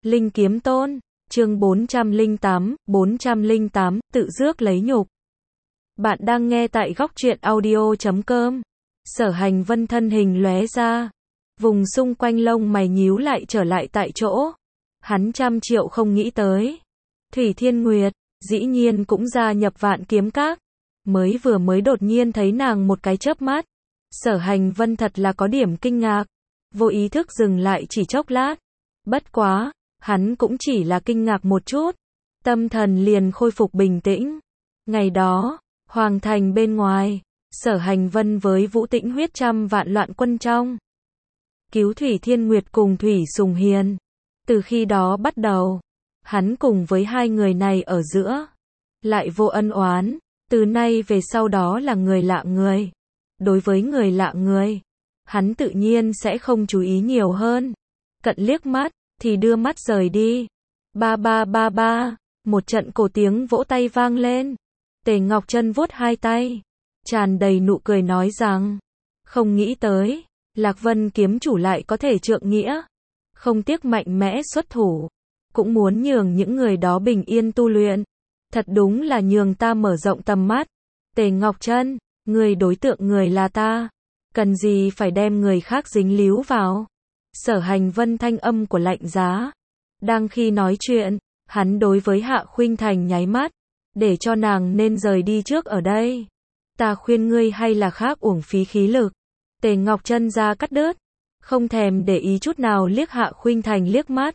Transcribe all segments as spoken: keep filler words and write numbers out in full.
Linh Kiếm Tôn, chương bốn trăm lẻ tám, bốn trăm lẻ tám, tự rước lấy nhục. Bạn đang nghe tại góc truyện audio chấm com. Sở Hành Vân thân hình lóe ra, vùng xung quanh lông mày nhíu lại trở lại tại chỗ. Hắn trăm triệu không nghĩ tới. Thủy Thiên Nguyệt, dĩ nhiên cũng gia nhập Vạn Kiếm Các. Mới vừa mới đột nhiên thấy nàng một cái chớp mắt. Sở Hành Vân thật là có điểm kinh ngạc. Vô ý thức dừng lại chỉ chốc lát. Bất quá, hắn cũng chỉ là kinh ngạc một chút. Tâm thần liền khôi phục bình tĩnh. Ngày đó, Hoàng thành bên ngoài, Sở Hành Vân với Vũ Tĩnh huyết trăm vạn loạn quân trong. Cứu Thủy Thiên Nguyệt cùng Thủy Sùng Hiền. Từ khi đó bắt đầu, hắn cùng với hai người này ở giữa. Lại vô ân oán, từ nay về sau đó là người lạ người. Đối với người lạ người, hắn tự nhiên sẽ không chú ý nhiều hơn. Cận liếc mắt, thì đưa mắt rời đi. Ba ba ba ba, một trận cổ tiếng vỗ tay vang lên. Tề Ngọc Chân vuốt hai tay, tràn đầy nụ cười nói rằng, không nghĩ tới, Lạc Vân kiếm chủ lại có thể trượng nghĩa. Không tiếc mạnh mẽ xuất thủ, cũng muốn nhường những người đó bình yên tu luyện. Thật đúng là nhường ta mở rộng tầm mắt. Tề Ngọc Chân, người đối tượng người là ta, cần gì phải đem người khác dính líu vào. Sở Hành Vân thanh âm của lạnh giá. Đang khi nói chuyện, hắn đối với Hạ Khuynh Thành nháy mắt, để cho nàng nên rời đi trước ở đây. Ta khuyên ngươi hay là khác uổng phí khí lực. Tề Ngọc Chân ra cắt đứt, không thèm để ý chút nào liếc Hạ Khuynh Thành liếc mắt.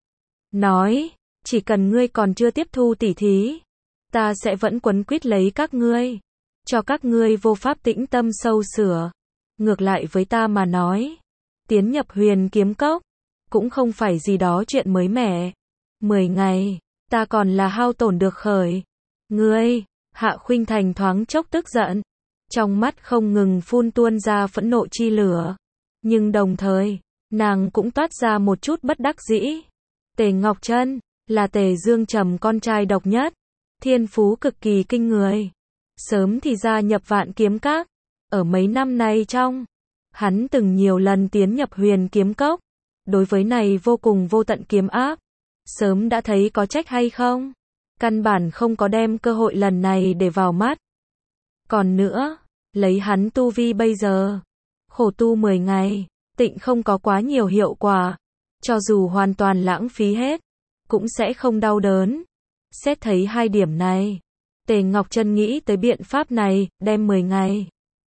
Nói, chỉ cần ngươi còn chưa tiếp thu tỉ thí, ta sẽ vẫn quấn quýt lấy các ngươi, cho các ngươi vô pháp tĩnh tâm sâu sửa. Ngược lại với ta mà nói, tiến nhập Huyền Kiếm Cốc, cũng không phải gì đó chuyện mới mẻ. Mười ngày, ta còn là hao tổn được khởi. Ngươi, Hạ Khuynh Thành thoáng chốc tức giận, trong mắt không ngừng phun tuôn ra phẫn nộ chi lửa. Nhưng đồng thời, nàng cũng toát ra một chút bất đắc dĩ. Tề Ngọc Chân, là Tề Dương Trầm con trai độc nhất, thiên phú cực kỳ kinh người. Sớm thì gia nhập Vạn Kiếm Các, ở mấy năm nay trong, hắn từng nhiều lần tiến nhập Huyền Kiếm Cốc, đối với này vô cùng vô tận kiếm áp, sớm đã thấy có trách hay không, căn bản không có đem cơ hội lần này để vào mắt. Còn nữa, lấy hắn tu vi bây giờ, khổ tu mười ngày, tịnh không có quá nhiều hiệu quả, cho dù hoàn toàn lãng phí hết, cũng sẽ không đau đớn. Xét thấy hai điểm này, Tề Ngọc Chân nghĩ tới biện pháp này, đem mười ngày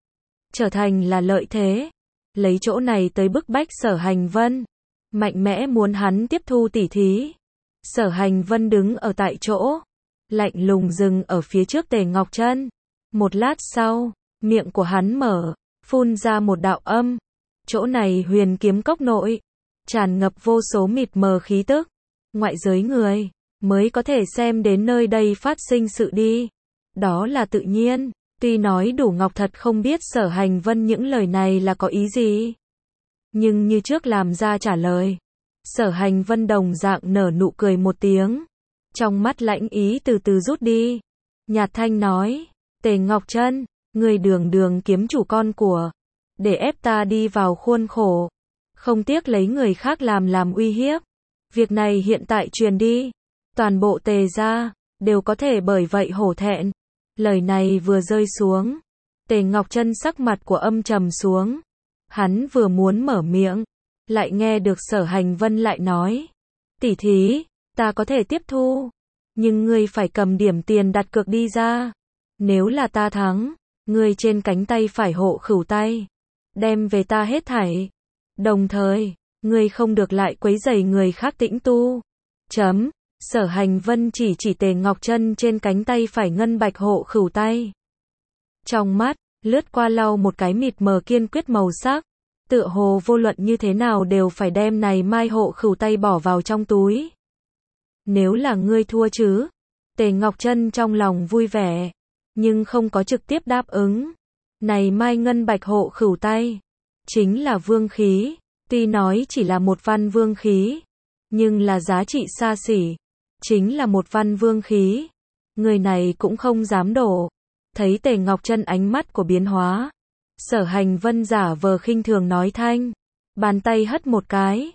trở thành là lợi thế, lấy chỗ này tới bức bách Sở Hành Vân, mạnh mẽ muốn hắn tiếp thu tỉ thí. Sở Hành Vân đứng ở tại chỗ, lạnh lùng dừng ở phía trước Tề Ngọc Chân. Một lát sau, miệng của hắn mở, phun ra một đạo âm. Chỗ này Huyền Kiếm Cốc nội, tràn ngập vô số mịt mờ khí tức. Ngoại giới người, mới có thể xem đến nơi đây phát sinh sự đi. Đó là tự nhiên. Tuy nói Đủ Ngọc thật không biết Sở Hành Vân những lời này là có ý gì, nhưng như trước làm ra trả lời. Sở Hành Vân đồng dạng nở nụ cười một tiếng, trong mắt lãnh ý từ từ rút đi. Nhạt thanh nói, Tề Ngọc Chân, người đường đường kiếm chủ con của, để ép ta đi vào khuôn khổ, không tiếc lấy người khác làm làm uy hiếp. Việc này hiện tại truyền đi, toàn bộ Tề gia đều có thể bởi vậy hổ thẹn. Lời này vừa rơi xuống, Tề Ngọc Chân sắc mặt của âm trầm xuống. Hắn vừa muốn mở miệng, lại nghe được Sở Hành Vân lại nói, tỷ thí, ta có thể tiếp thu, nhưng ngươi phải cầm điểm tiền đặt cược đi ra. Nếu là ta thắng, ngươi trên cánh tay phải hộ khửu tay, đem về ta hết thảy. Đồng thời, ngươi không được lại quấy rầy người khác tĩnh tu. Chấm. Sở Hành Vân chỉ chỉ Tề Ngọc Chân trên cánh tay phải ngân bạch hộ khửu tay. Trong mắt, lướt qua lau một cái mịt mờ kiên quyết màu sắc. Tựa hồ vô luận như thế nào đều phải đem này mai hộ khửu tay bỏ vào trong túi. Nếu là ngươi thua chứ? Tề Ngọc Chân trong lòng vui vẻ, nhưng không có trực tiếp đáp ứng. Này mai ngân bạch hộ khửu tay, chính là vương khí. Tuy nói chỉ là một văn vương khí, nhưng là giá trị xa xỉ. Chính là một văn vương khí, người này cũng không dám đổ. Thấy Tề Ngọc Chân ánh mắt của biến hóa, Sở Hành Vân giả vờ khinh thường nói thanh, bàn tay hất một cái,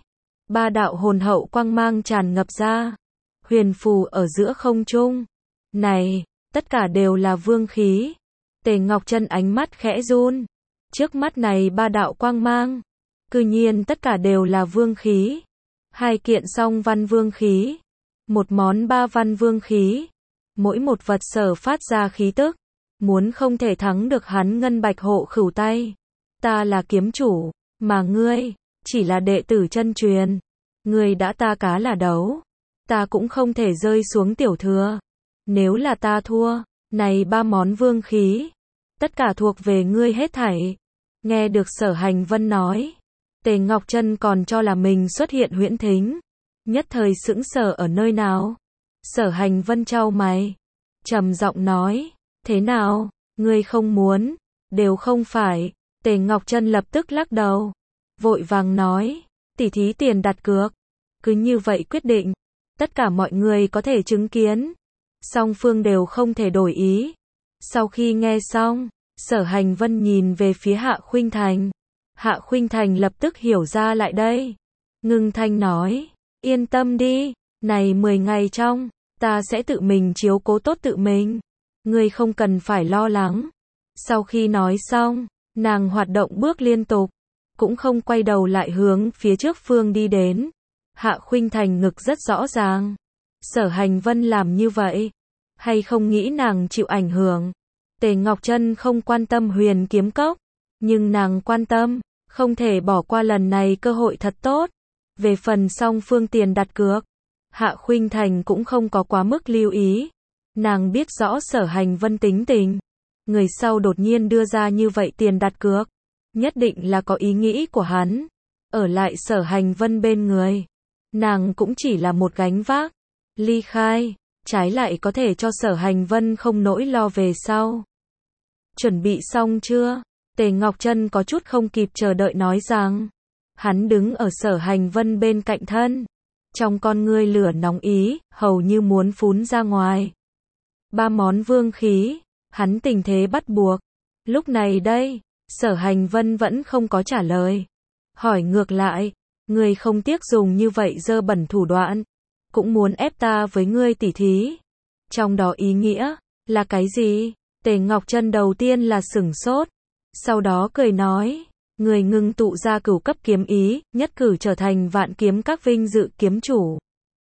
ba đạo hồn hậu quang mang tràn ngập ra, huyền phù ở giữa không trung. Này, tất cả đều là vương khí. Tề Ngọc Chân ánh mắt khẽ run. Trước mắt này ba đạo quang mang, cư nhiên tất cả đều là vương khí. Hai kiện song văn vương khí, một món ba văn vương khí. Mỗi một vật sở phát ra khí tức, muốn không thể thắng được hắn ngân bạch hộ khửu tay. Ta là kiếm chủ, mà ngươi chỉ là đệ tử chân truyền. Ngươi đã ta cá là đấu, ta cũng không thể rơi xuống tiểu thừa. Nếu là ta thua, này ba món vương khí, tất cả thuộc về ngươi hết thảy. Nghe được Sở Hành Vân nói, Tề Ngọc Chân còn cho là mình xuất hiện huyễn thính, nhất thời sững sờ ở nơi nào. Sở Hành Vân chau mày, trầm giọng nói, thế nào, ngươi không muốn, đều không phải. Tề Ngọc Chân lập tức lắc đầu, vội vàng nói, tỉ thí tiền đặt cược, cứ như vậy quyết định, tất cả mọi người có thể chứng kiến, song phương đều không thể đổi ý. Sau khi nghe xong, Sở Hành Vân nhìn về phía Hạ Khuynh Thành. Hạ Khuynh Thành lập tức hiểu ra lại đây, ngưng thanh nói, yên tâm đi, này mười ngày trong, ta sẽ tự mình chiếu cố tốt tự mình, ngươi không cần phải lo lắng. Sau khi nói xong, nàng hoạt động bước liên tục, cũng không quay đầu lại hướng phía trước phương đi đến. Hạ Khuynh Thành ngực rất rõ ràng, Sở Hành Vân làm như vậy, hay không nghĩ nàng chịu ảnh hưởng. Tề Ngọc Chân không quan tâm Huyền Kiếm Cốc, nhưng nàng quan tâm, không thể bỏ qua lần này cơ hội thật tốt. Về phần song phương tiền đặt cược, Hạ Khuynh Thành cũng không có quá mức lưu ý. Nàng biết rõ Sở Hành Vân tính tình, người sau đột nhiên đưa ra như vậy tiền đặt cược, nhất định là có ý nghĩ của hắn. Ở lại Sở Hành Vân bên người, nàng cũng chỉ là một gánh vác. Ly khai, trái lại có thể cho Sở Hành Vân không nỗi lo về sau. Chuẩn bị xong chưa? Tề Ngọc Chân có chút không kịp chờ đợi nói rằng. Hắn đứng ở Sở Hành Vân bên cạnh thân, trong con ngươi lửa nóng ý, hầu như muốn phún ra ngoài. Ba món vương khí, hắn tình thế bắt buộc. Lúc này đây, Sở Hành Vân vẫn không có trả lời. Hỏi ngược lại, ngươi không tiếc dùng như vậy dơ bẩn thủ đoạn, cũng muốn ép ta với ngươi tỉ thí. Trong đó ý nghĩa là cái gì? Tề Ngọc Chân đầu tiên là sửng sốt, sau đó cười nói, người ngưng tụ ra cửu cấp kiếm ý, nhất cử trở thành vạn kiếm các vinh dự kiếm chủ.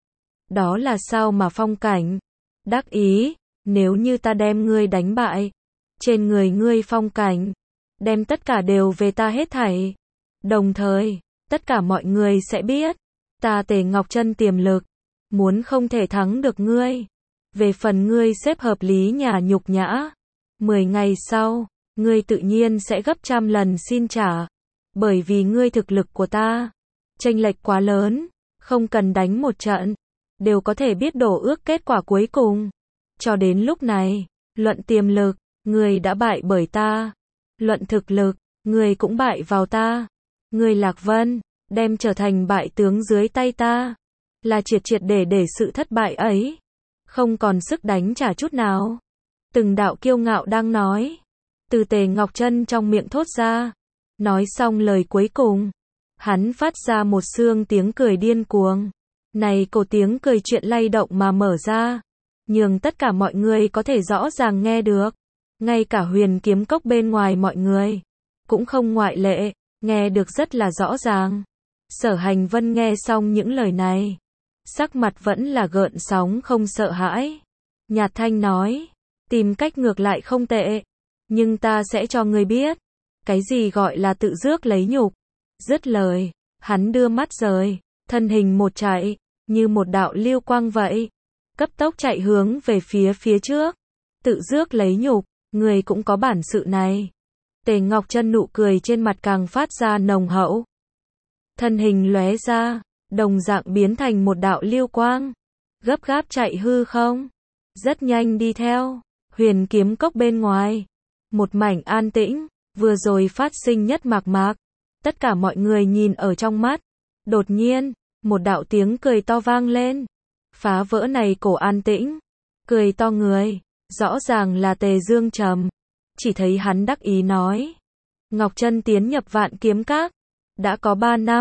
Đó là sao mà phong cảnh? Đắc ý, nếu như ta đem ngươi đánh bại, trên người ngươi phong cảnh, đem tất cả đều về ta hết thảy. Đồng thời, tất cả mọi người sẽ biết, ta Tề Ngọc Chân tiềm lực, muốn không thể thắng được ngươi. Về phần ngươi xếp hợp lý nhà nhục nhã, mười ngày sau, ngươi tự nhiên sẽ gấp trăm lần xin trả. Bởi vì ngươi thực lực của ta, chênh lệch quá lớn, không cần đánh một trận, đều có thể biết đổ ước kết quả cuối cùng. Cho đến lúc này, luận tiềm lực, ngươi đã bại bởi ta. Luận thực lực, ngươi cũng bại vào ta. Ngươi Lạc Vân, đem trở thành bại tướng dưới tay ta. Là triệt triệt để để sự thất bại ấy, không còn sức đánh trả chút nào. Từng đạo kiêu ngạo đang nói, từ Tề Ngọc Chân trong miệng thốt ra. Nói xong lời cuối cùng, hắn phát ra một xương tiếng cười điên cuồng. Này cổ tiếng cười chuyện lay động mà mở ra, nhường tất cả mọi người có thể rõ ràng nghe được. Ngay cả Huyền Kiếm Cốc bên ngoài mọi người, cũng không ngoại lệ, nghe được rất là rõ ràng. Sở Hành Vân nghe xong những lời này, sắc mặt vẫn là gợn sóng không sợ hãi. Nhạt thanh nói, tìm cách ngược lại không tệ, nhưng ta sẽ cho ngươi biết, cái gì gọi là tự rước lấy nhục. Dứt lời, hắn đưa mắt rời, thân hình một chạy, như một đạo lưu quang vậy, cấp tốc chạy hướng về phía phía trước. Tự rước lấy nhục, người cũng có bản sự này. Tề Ngọc Chân nụ cười trên mặt càng phát ra nồng hậu. Thân hình lóe ra, đồng dạng biến thành một đạo lưu quang, gấp gáp chạy hư không, rất nhanh đi theo. Huyền Kiếm Cốc bên ngoài, một mảnh an tĩnh, vừa rồi phát sinh nhất mạc mạc, tất cả mọi người nhìn ở trong mắt. Đột nhiên, một đạo tiếng cười to vang lên, phá vỡ này cổ an tĩnh. Cười to người, rõ ràng là Tề Dương Trầm. Chỉ thấy hắn đắc ý nói, Ngọc Chân tiến nhập Vạn Kiếm Các đã có ba năm,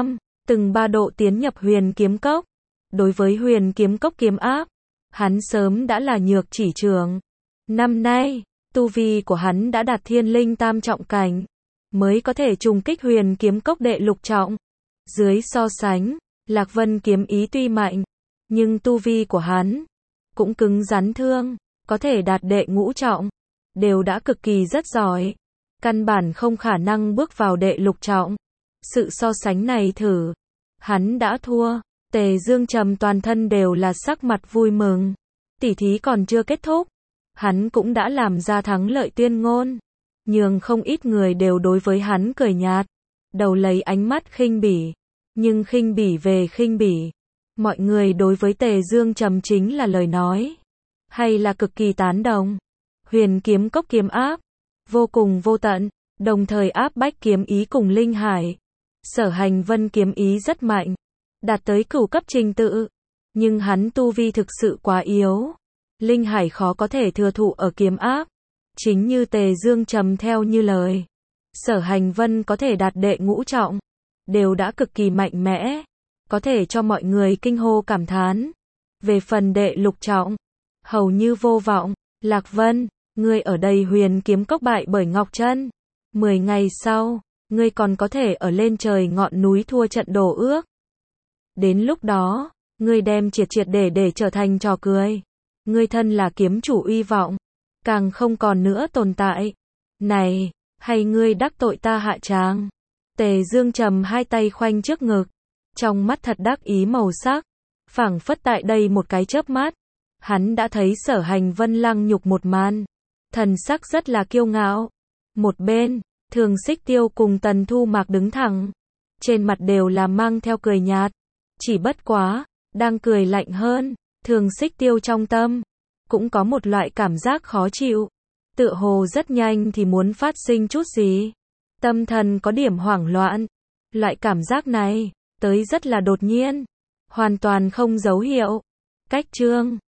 từng ba độ tiến nhập huyền kiếm cốc. Đối với huyền kiếm cốc kiếm áp, hắn sớm đã là nhược chỉ trường. Năm nay, tu vi của hắn đã đạt thiên linh tam trọng cảnh, mới có thể trùng kích huyền kiếm cốc đệ lục trọng. Dưới so sánh, Lạc Vân kiếm ý tuy mạnh, nhưng tu vi của hắn cũng cứng rắn thương, có thể đạt đệ ngũ trọng, đều đã cực kỳ rất giỏi, căn bản không khả năng bước vào đệ lục trọng. Sự so sánh này thử, hắn đã thua. Tề Dương Trầm toàn thân đều là sắc mặt vui mừng. Tỉ thí còn chưa kết thúc, hắn cũng đã làm ra thắng lợi tuyên ngôn, nhường không ít người đều đối với hắn cười nhạt, đầu lấy ánh mắt khinh bỉ. Nhưng khinh bỉ về khinh bỉ, mọi người đối với Tề Dương Trầm chính là lời nói, hay là cực kỳ tán đồng. Huyền kiếm cốc kiếm áp, vô cùng vô tận, đồng thời áp bách kiếm ý cùng linh hải. Sở Hành Vân kiếm ý rất mạnh, đạt tới cửu cấp trình tự, nhưng hắn tu vi thực sự quá yếu. Linh hải khó có thể thừa thụ ở kiếm áp. Chính như Tề Dương Trầm theo như lời, Sở Hành Vân có thể đạt đệ ngũ trọng, đều đã cực kỳ mạnh mẽ, có thể cho mọi người kinh hô cảm thán. Về phần đệ lục trọng, hầu như vô vọng. Lạc Vân, ngươi ở đây huyền kiếm cốc bại bởi Ngọc Trân. Mười ngày sau, ngươi còn có thể ở lên trời ngọn núi thua trận đổ ước. Đến lúc đó, ngươi đem triệt triệt để để trở thành trò cười. Ngươi thân là kiếm chủ uy vọng, càng không còn nữa tồn tại. Này, hay ngươi đắc tội ta Hạ Tràng? Tề Dương Trầm hai tay khoanh trước ngực, trong mắt thật đắc ý màu sắc, phảng phất tại đây một cái chớp mắt, hắn đã thấy Sở Hành Vân lăng nhục một màn, thần sắc rất là kiêu ngạo. Một bên, Thường Xích Tiêu cùng Tần Thu Mạc đứng thẳng, trên mặt đều là mang theo cười nhạt, chỉ bất quá, đang cười lạnh hơn, Thường Xích Tiêu trong tâm cũng có một loại cảm giác khó chịu, tựa hồ rất nhanh thì muốn phát sinh chút gì. Tâm thần có điểm hoảng loạn. Loại cảm giác này tới rất là đột nhiên, hoàn toàn không dấu hiệu. Cách chương